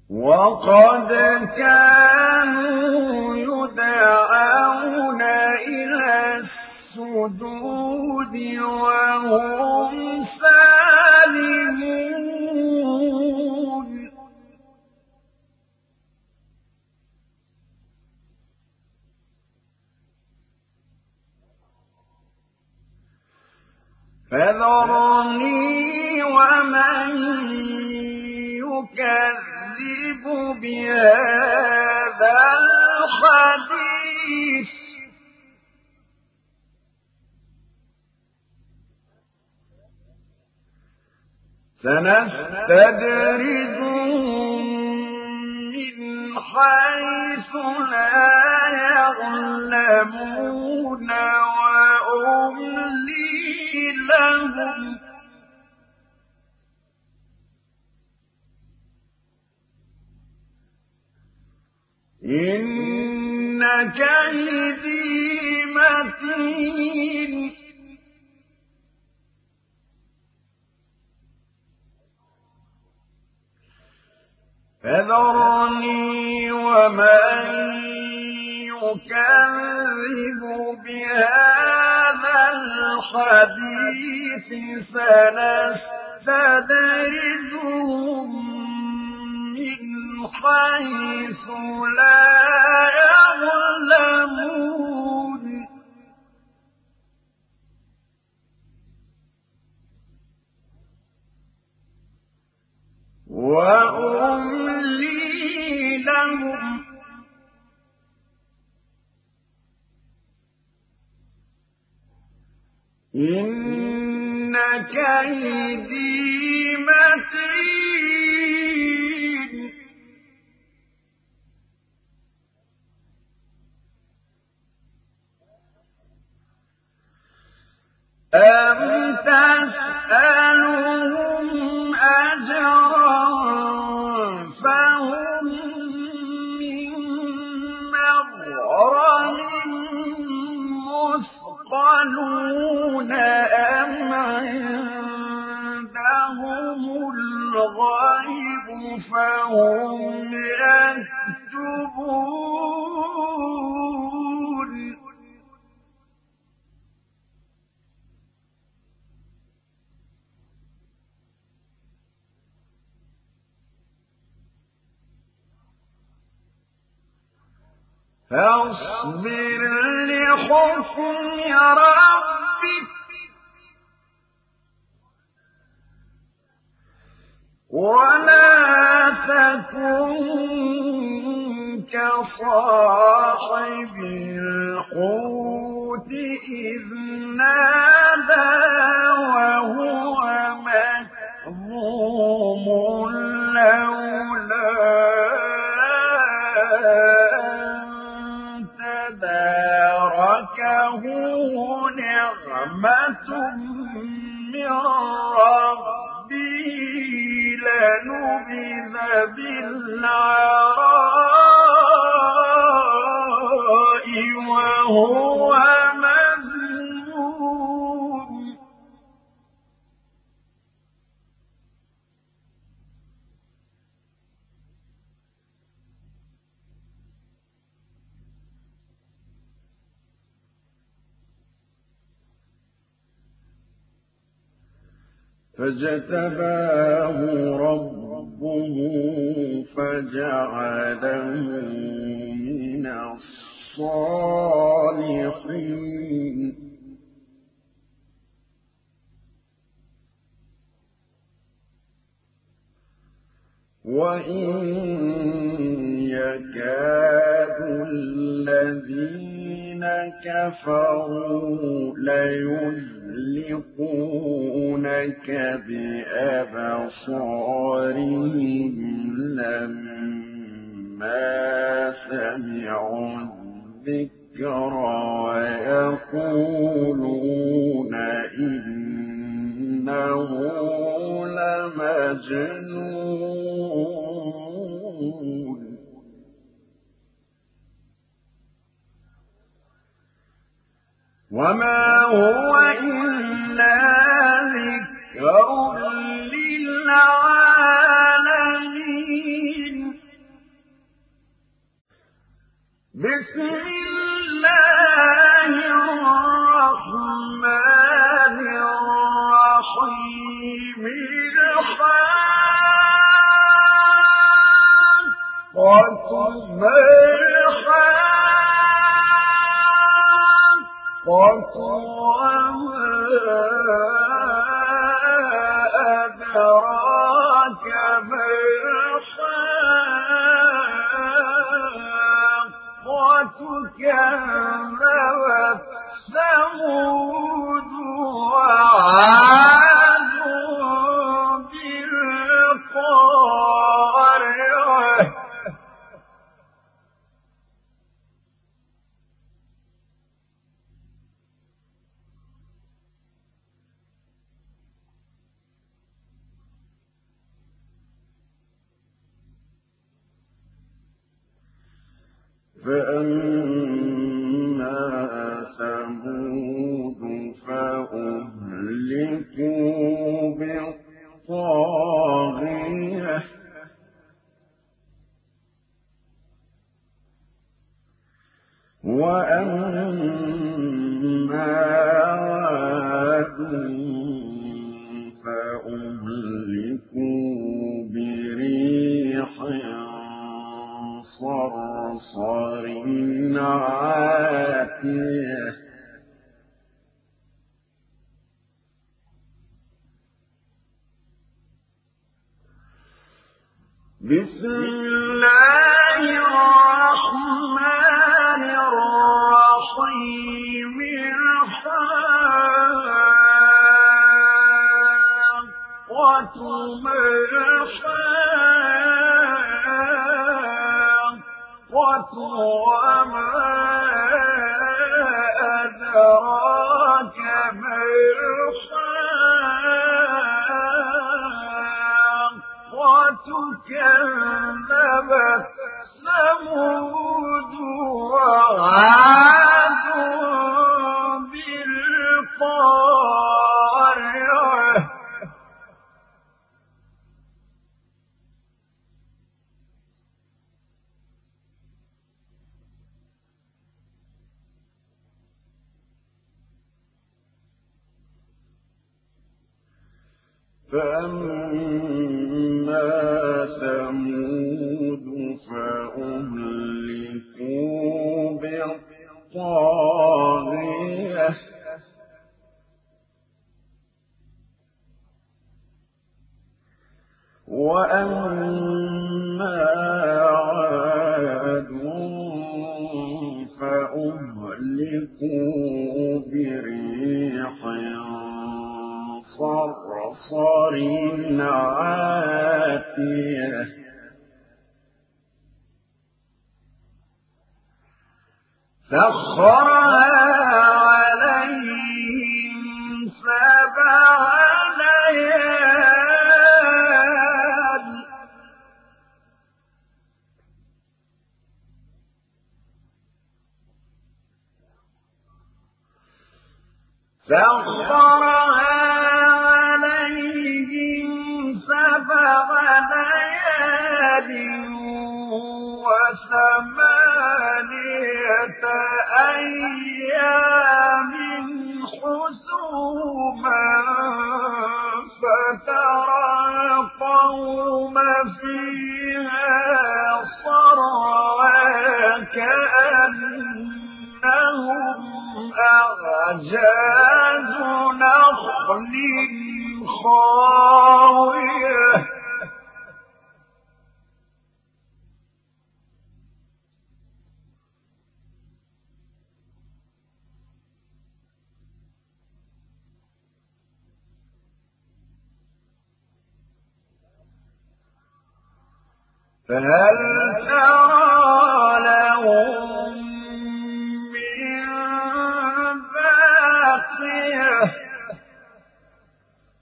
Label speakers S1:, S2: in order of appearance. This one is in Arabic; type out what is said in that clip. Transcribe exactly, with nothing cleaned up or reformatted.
S1: وقد كانوا يدعون إلى السجود وهم سالمون فذرني ومن يكذب بهذا الحديث سنستدرجهم من حيث لا يعلمون وأملي لهم إن كيدي متين فذرني ومن يكذب بهذا الحديث سنستدرجهم من حيث لا يعلمون وأملي لهم إن كيدي متين أم تسألهم أجرا فهم من مغرم مثقلون أم عندهم الغيب فهم يكتبون فاصبر لحكم ربك ولا تكن كصاحب الحوت إذ نادى وهو مكظوم لولا تداركه نعمة من ربه لنبذ بالعراء وهو مذموم فاجتباه ربه فجعله من الصالحين وإن يكاد الذين كفروا ليزلقونك بأبصارهم لما سمعوا الذكر ويقولون إنه لمجنون وما هو إلا ذكر للعالمين بسم الله الرحمن الرحيم الحاقة ما الحاقة وما أدراك ما كذبت ثمود وعاد بالقارعة فأما ثمود فأهلكوا بالطاغية وأما عاد فأهلكوا بريح صرصر عاتية بسم الله الرحمن الرحيم الحاقة ما الحاقة وما أدراك ما الحاقة كذبت ثمود وعاد بالقارعة فأما ثمود فأهلكوا بالطاغية وأما عاد فأهلكوا بريح صرصر عاتية سخرها عليهم سبع ليال سخرها سبع ليال وثمانية أيام حسوما فترى القوم فيها صرعى كأنهم أعجاز نخل خاوية فهل ترى